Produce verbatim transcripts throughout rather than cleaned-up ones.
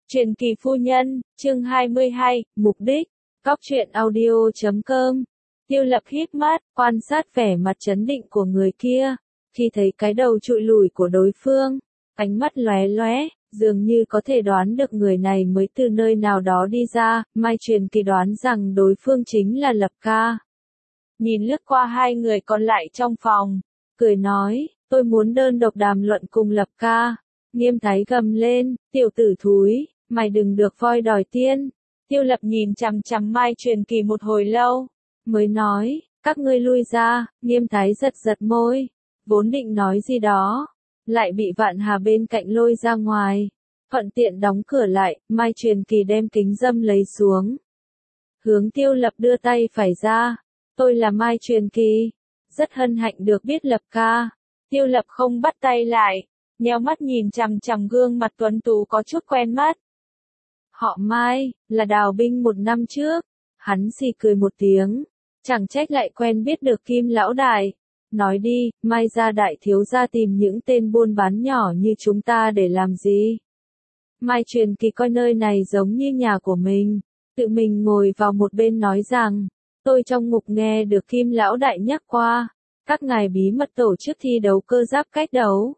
Truyền kỳ phu nhân, chương hai mươi hai, mục đích. Cóc truyện audio chấm com. Tiêu Lập híp mắt, quan sát vẻ mặt trấn định của người kia. Khi thấy cái đầu trụi lùi của đối phương, ánh mắt lóe lóe, dường như có thể đoán được người này mới từ nơi nào đó đi ra. Mai Truyền Kỳ đoán rằng đối phương chính là Lập ca. Nhìn lướt qua hai người còn lại trong phòng, cười nói, tôi muốn đơn độc đàm luận cùng Lập ca. Nghiêm Thái gầm lên, tiểu tử thúi, mày đừng được voi đòi tiên. Tiêu Lập nhìn chằm chằm Mai Truyền Kỳ một hồi lâu, mới nói, các ngươi lui ra. Nghiêm Thái giật giật môi, vốn định nói gì đó, lại bị Vạn Hà bên cạnh lôi ra ngoài. Thuận tiện đóng cửa lại, Mai Truyền Kỳ đem kính dâm lấy xuống. Hướng Tiêu Lập đưa tay phải ra, tôi là Mai Truyền Kỳ, rất hân hạnh được biết Lập ca. Tiêu Lập không bắt tay lại, nheo mắt nhìn chằm chằm gương mặt tuấn tú có chút quen mắt. Họ Mai, là đào binh một năm trước. Hắn xì cười một tiếng, chẳng trách lại quen biết được Kim lão đại. Nói đi, Mai gia đại thiếu gia tìm những tên buôn bán nhỏ như chúng ta để làm gì? Mai Truyền Kỳ coi nơi này giống như nhà của mình, tự mình ngồi vào một bên nói rằng, tôi trong ngục nghe được Kim lão đại nhắc qua, các ngài bí mật tổ chức thi đấu cơ giáp cách đấu.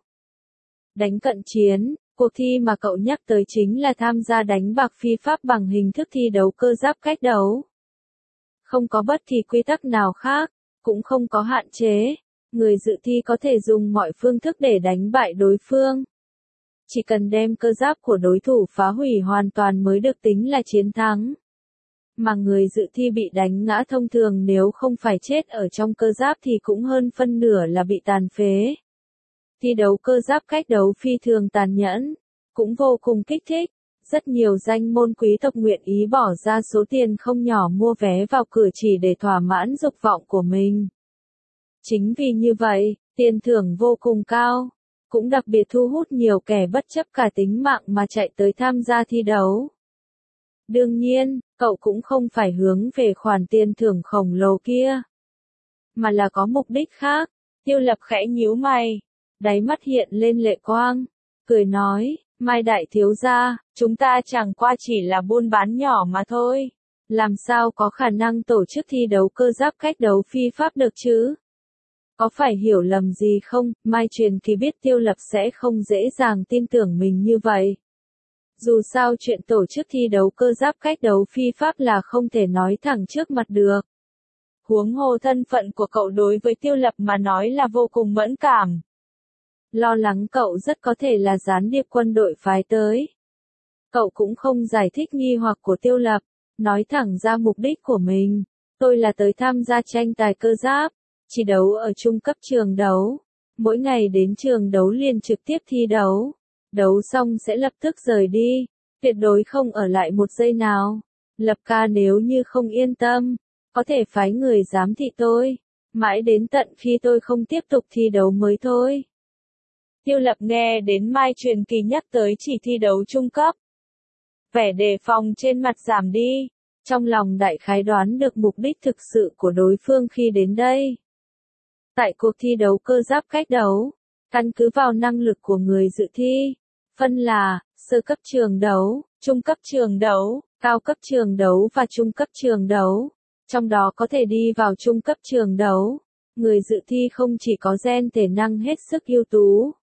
Đánh cận chiến, cuộc thi mà cậu nhắc tới chính là tham gia đánh bạc phi pháp bằng hình thức thi đấu cơ giáp cách đấu. Không có bất kỳ quy tắc nào khác, cũng không có hạn chế, người dự thi có thể dùng mọi phương thức để đánh bại đối phương. Chỉ cần đem cơ giáp của đối thủ phá hủy hoàn toàn mới được tính là chiến thắng. Mà người dự thi bị đánh ngã thông thường nếu không phải chết ở trong cơ giáp thì cũng hơn phân nửa là bị tàn phế. Thi đấu cơ giáp cách đấu phi thường tàn nhẫn, cũng vô cùng kích thích. Rất nhiều danh môn quý tộc nguyện ý bỏ ra số tiền không nhỏ mua vé vào cửa chỉ để thỏa mãn dục vọng của mình. Chính vì như vậy, tiền thưởng vô cùng cao, cũng đặc biệt thu hút nhiều kẻ bất chấp cả tính mạng mà chạy tới tham gia thi đấu. Đương nhiên, cậu cũng không phải hướng về khoản tiền thưởng khổng lồ kia, mà là có mục đích khác. Tiêu Lập khẽ nhíu mày, đáy mắt hiện lên lệ quang, cười nói, Mai đại thiếu gia, chúng ta chẳng qua chỉ là buôn bán nhỏ mà thôi, làm sao có khả năng tổ chức thi đấu cơ giáp cách đấu phi pháp được chứ? Có phải hiểu lầm gì không? Mai Truyền Kỳ biết Tiêu Lập sẽ không dễ dàng tin tưởng mình như vậy. Dù sao chuyện tổ chức thi đấu cơ giáp cách đấu phi pháp là không thể nói thẳng trước mặt được. Huống hồ thân phận của cậu đối với Tiêu Lập mà nói là vô cùng mẫn cảm. Lo lắng cậu rất có thể là gián điệp quân đội phái tới. Cậu cũng không giải thích nghi hoặc của Tiêu Lập, nói thẳng ra mục đích của mình. Tôi là tới tham gia tranh tài cơ giáp, chỉ đấu ở trung cấp trường đấu. Mỗi ngày đến trường đấu liền trực tiếp thi đấu. Đấu xong sẽ lập tức rời đi, tuyệt đối không ở lại một giây nào. Lập ca nếu như không yên tâm, có thể phái người giám thị tôi, mãi đến tận khi tôi không tiếp tục thi đấu mới thôi. Tiêu Lập nghe đến Mai Truyền Kỳ nhắc tới chỉ thi đấu trung cấp, vẻ đề phòng trên mặt giảm đi, trong lòng đại khái đoán được mục đích thực sự của đối phương khi đến đây. Tại cuộc thi đấu cơ giáp cách đấu, căn cứ vào năng lực của người dự thi, phân là sơ cấp trường đấu, trung cấp trường đấu, cao cấp trường đấu và trung cấp trường đấu. Trong đó có thể đi vào trung cấp trường đấu, người dự thi không chỉ có gen thể năng hết sức ưu tú,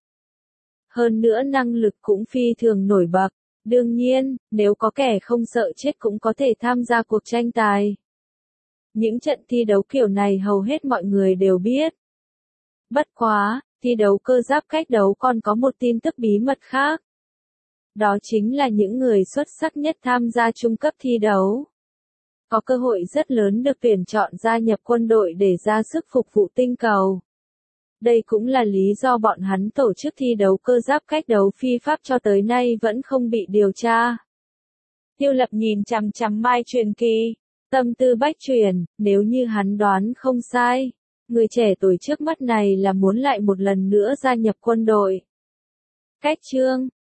hơn nữa năng lực cũng phi thường nổi bật. Đương nhiên, nếu có kẻ không sợ chết cũng có thể tham gia cuộc tranh tài. Những trận thi đấu kiểu này hầu hết mọi người đều biết. Bất quá, thi đấu cơ giáp cách đấu còn có một tin tức bí mật khác. Đó chính là những người xuất sắc nhất tham gia trung cấp thi đấu có cơ hội rất lớn được tuyển chọn gia nhập quân đội để ra sức phục vụ tinh cầu. Đây cũng là lý do bọn hắn tổ chức thi đấu cơ giáp cách đấu phi pháp cho tới nay vẫn không bị điều tra. Tiêu Lập nhìn chằm chằm Mai Truyền Kỳ, tâm tư bách chuyển, nếu như hắn đoán không sai, người trẻ tuổi trước mắt này là muốn lại một lần nữa gia nhập quân đội. Cách chương